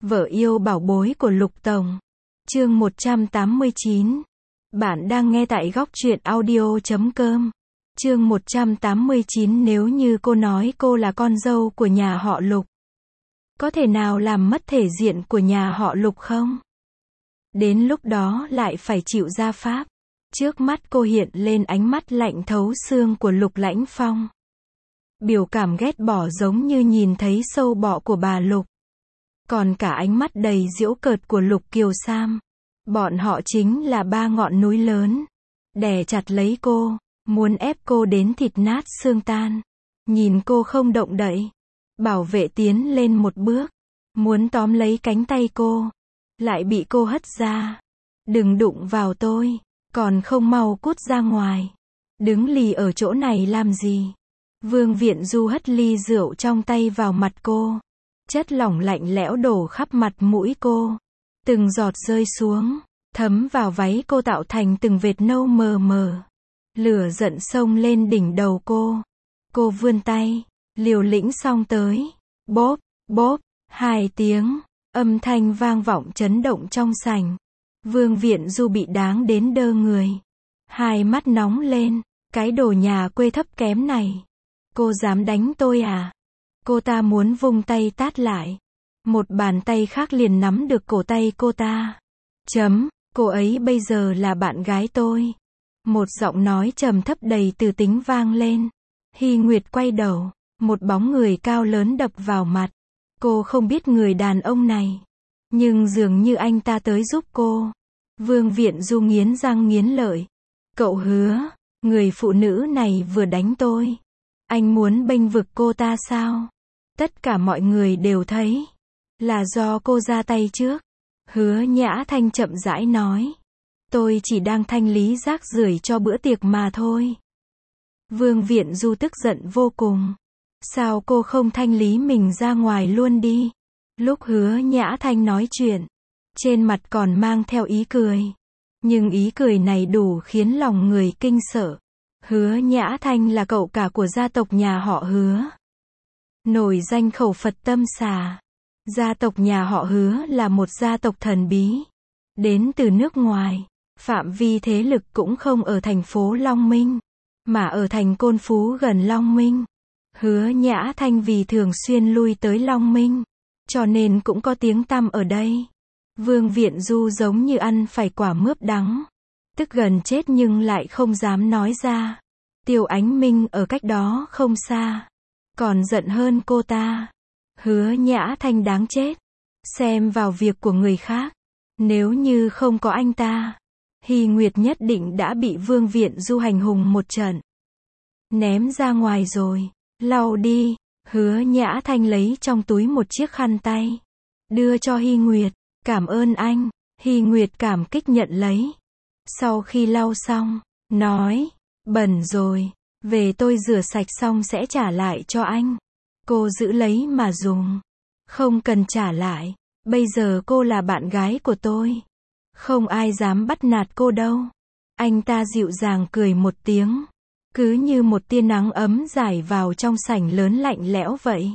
Vợ yêu bảo bối của Lục Tổng. Chương 189. Bạn đang nghe tại góc truyện audio.com. Chương 189. Nếu như cô nói cô là con dâu của nhà họ Lục, có thể nào làm mất thể diện của nhà họ Lục không? Đến lúc đó lại phải chịu gia pháp. Trước mắt cô hiện lên ánh mắt lạnh thấu xương của Lục Lãnh Phong. Biểu cảm ghét bỏ giống như nhìn thấy sâu bọ của bà Lục. Còn cả ánh mắt đầy giễu cợt của Lục Kiều Sam. Bọn họ chính là ba ngọn núi lớn. Đè chặt lấy cô, muốn ép cô đến thịt nát xương tan. Nhìn cô không động đậy. Bảo vệ tiến lên một bước, muốn tóm lấy cánh tay cô, lại bị cô hất ra. Đừng đụng vào tôi, còn không mau cút ra ngoài. Đứng lì ở chỗ này làm gì? Vương Viện Du hất ly rượu trong tay vào mặt cô. Chất lỏng lạnh lẽo đổ khắp mặt mũi cô. Từng giọt rơi xuống, thấm vào váy cô tạo thành từng vệt nâu mờ mờ. Lửa giận xông lên đỉnh đầu cô. Cô vươn tay, liều lĩnh xông tới. Bóp, bóp, 2 tiếng, âm thanh vang vọng chấn động trong sảnh. Vương Viện Du bị đáng đến đơ người. Hai mắt nóng lên, cái đồ nhà quê thấp kém này. Cô dám đánh tôi à? Cô ta muốn vung tay tát lại. Một bàn tay khác liền nắm được cổ tay cô ta. Cô ấy bây giờ là bạn gái tôi. Một giọng nói trầm thấp đầy từ tính vang lên. Hy Nguyệt quay đầu, một bóng người cao lớn đập vào mặt. Cô không biết người đàn ông này, nhưng dường như anh ta tới giúp cô. Vương Viện Du nghiến răng nghiến lợi. Cậu hứa, người phụ nữ này vừa đánh tôi. Anh muốn bênh vực cô ta sao? Tất cả mọi người đều thấy là do cô ra tay trước. Hứa Nhã Thanh chậm rãi nói. Tôi chỉ đang thanh lý rác rưởi cho bữa tiệc mà thôi. Vương Viện Du tức giận vô cùng. Sao cô không thanh lý mình ra ngoài luôn đi? Lúc Hứa Nhã Thanh nói chuyện, trên mặt còn mang theo ý cười. Nhưng ý cười này đủ khiến lòng người kinh sợ. Hứa Nhã Thanh là cậu cả của gia tộc nhà họ Hứa. Nổi danh khẩu Phật tâm xà. Gia tộc nhà họ Hứa là một gia tộc thần bí. Đến từ nước ngoài. Phạm vi thế lực cũng không ở thành phố Long Minh, mà ở thành Côn Phú gần Long Minh. Hứa Nhã Thanh vì thường xuyên lui tới Long Minh, cho nên cũng có tiếng tăm ở đây. Vương Viện Du giống như ăn phải quả mướp đắng. Tức gần chết nhưng lại không dám nói ra. Tiêu Ánh Minh ở cách đó không xa, còn giận hơn cô ta. Hứa Nhã Thanh đáng chết. Xem vào việc của người khác. Nếu như không có anh ta, Hy Nguyệt nhất định đã bị Vương Viện Du hành hùng một trận. Ném ra ngoài rồi. Lau đi. Hứa Nhã Thanh lấy trong túi một chiếc khăn tay. Đưa cho Hy Nguyệt. Cảm ơn anh. Hy Nguyệt cảm kích nhận lấy. Sau khi lau xong, nói. Bẩn rồi. Về tôi rửa sạch xong sẽ trả lại cho anh. Cô giữ lấy mà dùng. Không cần trả lại. Bây giờ cô là bạn gái của tôi. Không ai dám bắt nạt cô đâu. Anh ta dịu dàng cười một tiếng. Cứ như một tia nắng ấm rải vào trong sảnh lớn lạnh lẽo vậy.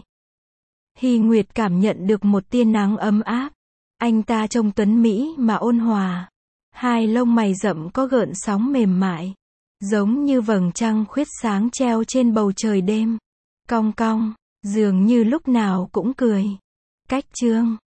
Hy Nguyệt cảm nhận được một tia nắng ấm áp. Anh ta trông tuấn mỹ mà ôn hòa. Hai lông mày rậm có gợn sóng mềm mại. Giống như vầng trăng khuyết sáng treo trên bầu trời đêm. Cong cong, dường như lúc nào cũng cười. Cách chương